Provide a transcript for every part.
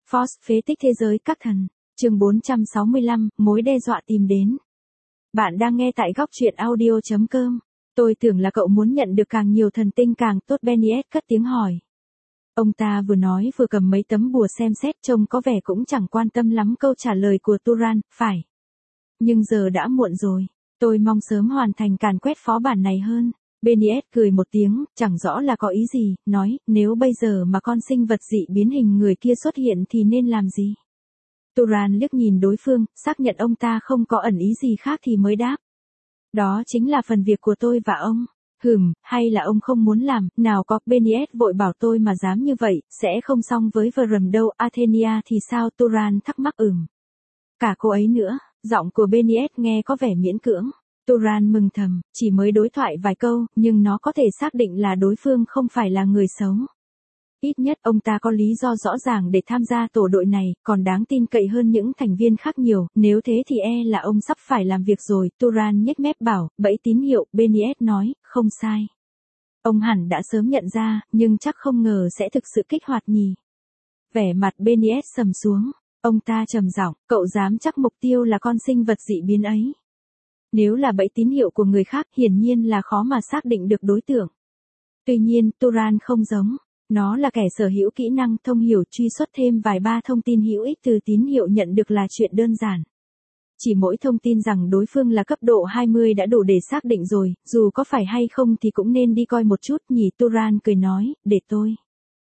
Force phế tích thế giới các thần. Chương 465, mối đe dọa tìm đến. Bạn đang nghe tại góc truyện audio.com. Tôi tưởng là cậu muốn nhận được càng nhiều thần tinh càng tốt. Benioff cất tiếng hỏi. Ông ta vừa nói vừa cầm mấy tấm bùa xem xét, trông có vẻ cũng chẳng quan tâm lắm câu trả lời của Turan. Phải. Nhưng giờ đã muộn rồi. Tôi mong sớm hoàn thành càn quét phó bản này hơn. Benioff cười một tiếng, chẳng rõ là có ý gì, nói, nếu bây giờ mà con sinh vật dị biến hình người kia xuất hiện thì nên làm gì? Turan liếc nhìn đối phương, xác nhận ông ta không có ẩn ý gì khác thì mới đáp. Đó chính là phần việc của tôi và ông. Hay là ông không muốn làm, nào có. Benioff vội bảo tôi mà dám như vậy, sẽ không xong với Vrum đâu. Athenia thì sao? Turan thắc mắc. Cả cô ấy nữa. Giọng của Benioff nghe có vẻ miễn cưỡng. Turan mừng thầm, chỉ mới đối thoại vài câu, nhưng nó có thể xác định là đối phương không phải là người xấu. Ít nhất ông ta có lý do rõ ràng để tham gia tổ đội này, còn đáng tin cậy hơn những thành viên khác nhiều, nếu thế thì là ông sắp phải làm việc rồi. Turan nhếch mép bảo, bẫy tín hiệu. Benioff nói, không sai. Ông hẳn đã sớm nhận ra, nhưng chắc không ngờ sẽ thực sự kích hoạt nhỉ. Vẻ mặt Benioff sầm xuống, ông ta trầm giọng, cậu dám chắc mục tiêu là con sinh vật dị biến ấy. Nếu là bẫy tín hiệu của người khác, hiển nhiên là khó mà xác định được đối tượng. Tuy nhiên, Turan không giống. Nó là kẻ sở hữu kỹ năng thông hiểu, truy xuất thêm vài ba thông tin hữu ích từ tín hiệu nhận được là chuyện đơn giản. Chỉ mỗi thông tin rằng đối phương là cấp độ 20 đã đủ để xác định rồi, dù có phải hay không thì cũng nên đi coi một chút nhỉ. Turan cười nói, để tôi.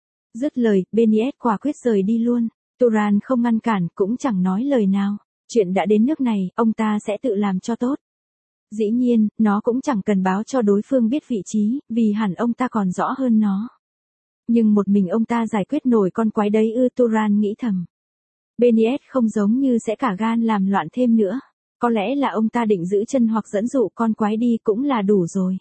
Dứt lời, Benioff quả quyết rời đi luôn. Turan không ngăn cản, cũng chẳng nói lời nào. Chuyện đã đến nước này, ông ta sẽ tự làm cho tốt. Dĩ nhiên, nó cũng chẳng cần báo cho đối phương biết vị trí, vì hẳn ông ta còn rõ hơn nó. Nhưng một mình ông ta giải quyết nổi con quái đấy ư? Turan nghĩ thầm. Benioff không giống như sẽ cả gan làm loạn thêm nữa. Có lẽ là ông ta định giữ chân hoặc dẫn dụ con quái đi cũng là đủ rồi.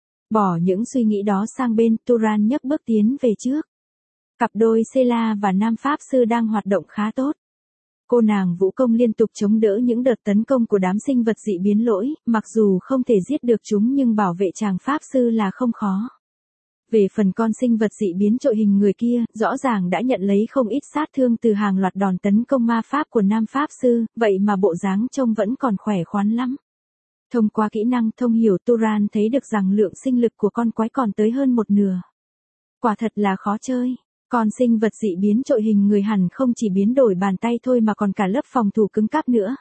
Bỏ những suy nghĩ đó sang bên, Turan nhấc bước tiến về trước. Cặp đôi Sela và Nam Pháp Sư đang hoạt động khá tốt. Cô nàng vũ công liên tục chống đỡ những đợt tấn công của đám sinh vật dị biến lỗi, mặc dù không thể giết được chúng nhưng bảo vệ chàng Pháp Sư là không khó. Về phần con sinh vật dị biến trội hình người kia, rõ ràng đã nhận lấy không ít sát thương từ hàng loạt đòn tấn công ma pháp của Nam Pháp Sư, vậy mà bộ dáng trông vẫn còn khỏe khoắn lắm. Thông qua kỹ năng thông hiểu, Turan thấy được rằng lượng sinh lực của con quái còn tới hơn một nửa. Quả thật là khó chơi. Con sinh vật dị biến trội hình người hẳn không chỉ biến đổi bàn tay thôi mà còn cả lớp phòng thủ cứng cáp nữa.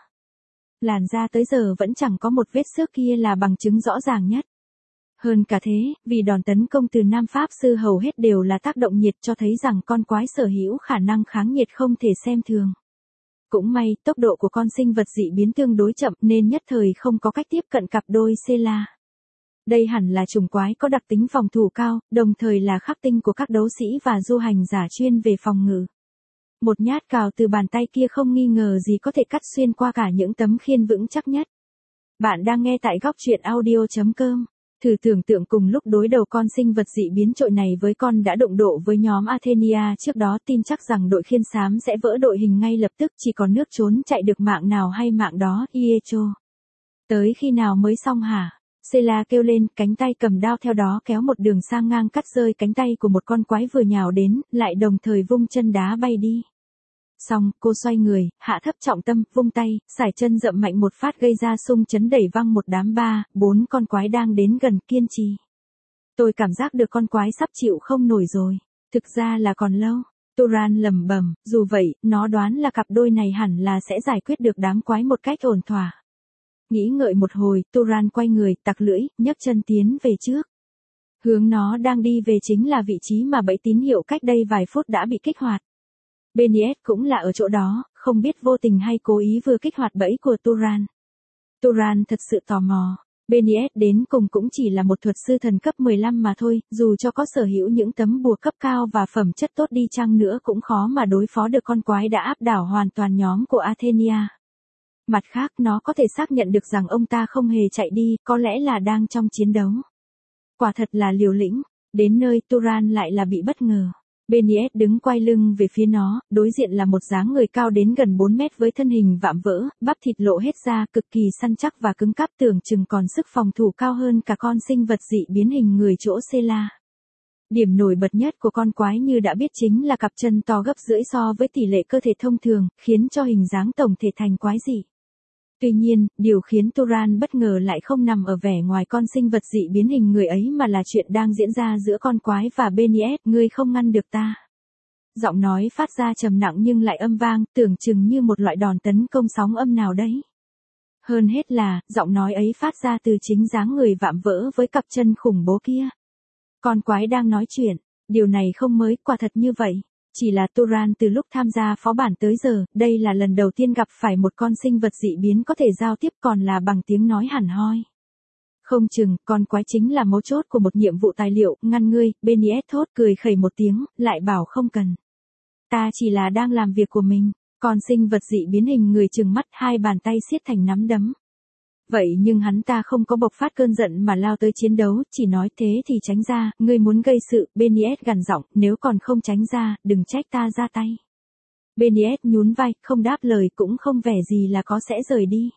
Làn da tới giờ vẫn chẳng có một vết xước kia là bằng chứng rõ ràng nhất. Hơn cả thế, vì đòn tấn công từ Nam Pháp Sư hầu hết đều là tác động nhiệt cho thấy rằng con quái sở hữu khả năng kháng nhiệt không thể xem thường. Cũng may, tốc độ của con sinh vật dị biến tương đối chậm nên nhất thời không có cách tiếp cận cặp đôi Sela. Đây hẳn là chủng quái có đặc tính phòng thủ cao, đồng thời là khắc tinh của các đấu sĩ và du hành giả chuyên về phòng ngự. Một nhát cào từ bàn tay kia không nghi ngờ gì có thể cắt xuyên qua cả những tấm khiên vững chắc nhất. Bạn đang nghe tại góc truyện audio.com. Thử tưởng tượng cùng lúc đối đầu con sinh vật dị biến trội này với con đã đụng độ với nhóm Athenia trước đó, tin chắc rằng đội khiên xám sẽ vỡ đội hình ngay lập tức, chỉ còn nước trốn chạy được mạng nào hay mạng đó. Iecho. Tới khi nào mới xong hả? Sela kêu lên, cánh tay cầm đao theo đó kéo một đường sang ngang cắt rơi cánh tay của một con quái vừa nhào đến, lại đồng thời vung chân đá bay đi. Xong, cô xoay người, hạ thấp trọng tâm, vung tay, sải chân dậm mạnh một phát gây ra xung chấn đẩy văng một đám 3-4 con quái đang đến gần. Kiên trì. Tôi cảm giác được con quái sắp chịu không nổi rồi. Thực ra là còn lâu. Turan lẩm bẩm, dù vậy, nó đoán là cặp đôi này hẳn là sẽ giải quyết được đám quái một cách ổn thỏa. Nghĩ ngợi một hồi, Turan quay người, tặc lưỡi, nhấc chân tiến về trước. Hướng nó đang đi về chính là vị trí mà bẫy tín hiệu cách đây vài phút đã bị kích hoạt. Benioff cũng là ở chỗ đó, không biết vô tình hay cố ý vừa kích hoạt bẫy của Turan. Turan thật sự tò mò. Benioff đến cùng cũng chỉ là một thuật sư thần cấp 15 mà thôi, dù cho có sở hữu những tấm bùa cấp cao và phẩm chất tốt đi chăng nữa cũng khó mà đối phó được con quái đã áp đảo hoàn toàn nhóm của Athenia. Mặt khác, nó có thể xác nhận được rằng ông ta không hề chạy đi, có lẽ là đang trong chiến đấu. Quả thật là liều lĩnh. Đến nơi, Turan lại là bị bất ngờ. Benioff đứng quay lưng về phía nó, đối diện là một dáng người cao đến gần 4 mét với thân hình vạm vỡ, bắp thịt lộ hết ra, cực kỳ săn chắc và cứng cáp, tưởng chừng còn sức phòng thủ cao hơn cả con sinh vật dị biến hình người chỗ Sela. Điểm nổi bật nhất của con quái như đã biết chính là cặp chân to gấp rưỡi so với tỷ lệ cơ thể thông thường, khiến cho hình dáng tổng thể thành quái dị. Tuy nhiên, điều khiến Turan bất ngờ lại không nằm ở vẻ ngoài con sinh vật dị biến hình người ấy mà là chuyện đang diễn ra giữa con quái và Benny S. Ngươi không ngăn được ta. Giọng nói phát ra trầm nặng nhưng lại âm vang, tưởng chừng như một loại đòn tấn công sóng âm nào đấy. Hơn hết là, giọng nói ấy phát ra từ chính dáng người vạm vỡ với cặp chân khủng bố kia. Con quái đang nói chuyện, điều này không mới, quả thật như vậy. Chỉ là Turan từ lúc tham gia phó bản tới giờ, đây là lần đầu tiên gặp phải một con sinh vật dị biến có thể giao tiếp còn là bằng tiếng nói hẳn hoi. Không chừng, con quái chính là mấu chốt của một nhiệm vụ tài liệu, ngăn ngươi, Benny S thốt cười khẩy một tiếng, lại bảo không cần. Ta chỉ là đang làm việc của mình, con sinh vật dị biến hình người trừng mắt hai bàn tay siết thành nắm đấm. Vậy nhưng hắn ta không có bộc phát cơn giận mà lao tới chiến đấu, chỉ nói thế thì tránh ra, ngươi muốn gây sự, Benny S gằn giọng, nếu còn không tránh ra, đừng trách ta ra tay. Benny S nhún vai, không đáp lời cũng không vẻ gì là có sẽ rời đi.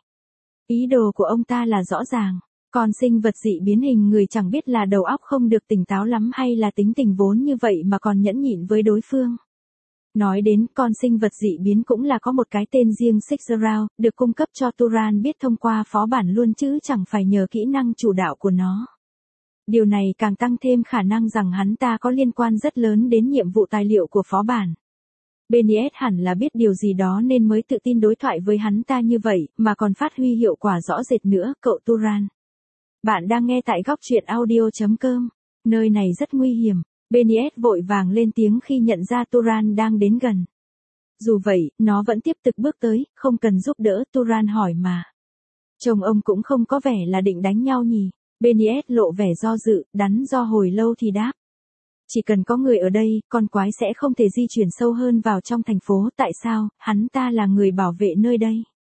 Ý đồ của ông ta là rõ ràng, con sinh vật dị biến hình người chẳng biết là đầu óc không được tỉnh táo lắm hay là tính tình vốn như vậy mà còn nhẫn nhịn với đối phương. Nói đến, con sinh vật dị biến cũng là có một cái tên riêng Sixaround, được cung cấp cho Turan biết thông qua phó bản luôn chứ chẳng phải nhờ kỹ năng chủ đạo của nó. Điều này càng tăng thêm khả năng rằng hắn ta có liên quan rất lớn đến nhiệm vụ tài liệu của phó bản. Benny S hẳn là biết điều gì đó nên mới tự tin đối thoại với hắn ta như vậy, mà còn phát huy hiệu quả rõ rệt nữa, cậu Turan. Bạn đang nghe tại góc truyện audio.com, nơi này rất nguy hiểm. Benny S vội vàng lên tiếng khi nhận ra Turan đang đến gần. Dù vậy, nó vẫn tiếp tục bước tới, không cần giúp đỡ, Turan hỏi mà. Chồng ông cũng không có vẻ là định đánh nhau nhỉ? Benny S lộ vẻ do dự, đắn do hồi lâu thì đáp. Chỉ cần có người ở đây, con quái sẽ không thể di chuyển sâu hơn vào trong thành phố, tại sao, hắn ta là người bảo vệ nơi đây.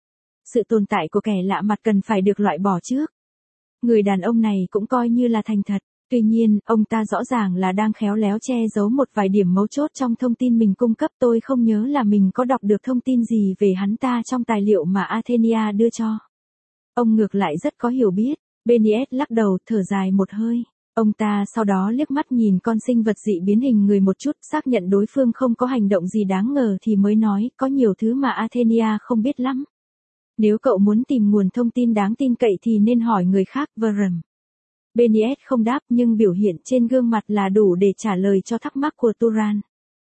Sự tồn tại của kẻ lạ mặt cần phải được loại bỏ trước. Người đàn ông này cũng coi như là thành thật. Tuy nhiên, ông ta rõ ràng là đang khéo léo che giấu một vài điểm mấu chốt trong thông tin mình cung cấp. Tôi không nhớ là mình có đọc được thông tin gì về hắn ta trong tài liệu mà Athenia đưa cho. Ông ngược lại rất có hiểu biết. Benny S lắc đầu, thở dài một hơi. Ông ta sau đó liếc mắt nhìn con sinh vật dị biến hình người một chút, xác nhận đối phương không có hành động gì đáng ngờ thì mới nói, có nhiều thứ mà Athenia không biết lắm. Nếu cậu muốn tìm nguồn thông tin đáng tin cậy thì nên hỏi người khác, Vrum. Benny S không đáp nhưng biểu hiện trên gương mặt là đủ để trả lời cho thắc mắc của Turan.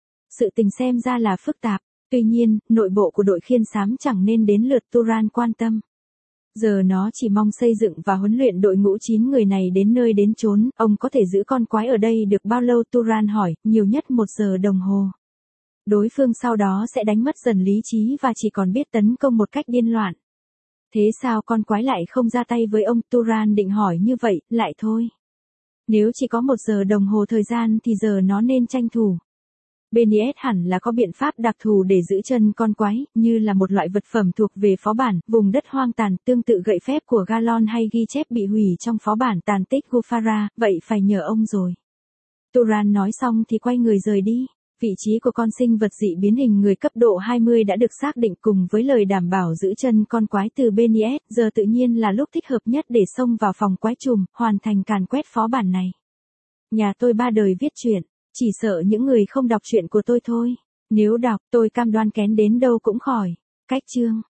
Sự tình xem ra là phức tạp, tuy nhiên, nội bộ của đội khiên xám chẳng nên đến lượt Turan quan tâm. Giờ nó chỉ mong xây dựng và huấn luyện đội ngũ 9 người này đến nơi đến chốn. Ông có thể giữ con quái ở đây được bao lâu? Turan hỏi, nhiều nhất 1 giờ đồng hồ. Đối phương sau đó sẽ đánh mất dần lý trí và chỉ còn biết tấn công một cách điên loạn. Thế sao con quái lại không ra tay với ông? Turan định hỏi như vậy, lại thôi. Nếu chỉ có 1 giờ đồng hồ thời gian thì giờ nó nên tranh thủ. Benny S hẳn là có biện pháp đặc thù để giữ chân con quái, như là một loại vật phẩm thuộc về phó bản, vùng đất hoang tàn, tương tự gậy phép của Galon hay ghi chép bị hủy trong phó bản tàn tích Gufara, vậy phải nhờ ông rồi. Turan nói xong thì quay người rời đi. Vị trí của con sinh vật dị biến hình người cấp độ 20 đã được xác định cùng với lời đảm bảo giữ chân con quái từ Benny S, giờ tự nhiên là lúc thích hợp nhất để xông vào phòng quái trùm, hoàn thành càn quét phó bản này. Nhà tôi 3 đời viết truyện, chỉ sợ những người không đọc truyện của tôi thôi. Nếu đọc, tôi cam đoan kén đến đâu cũng khỏi. Cách chương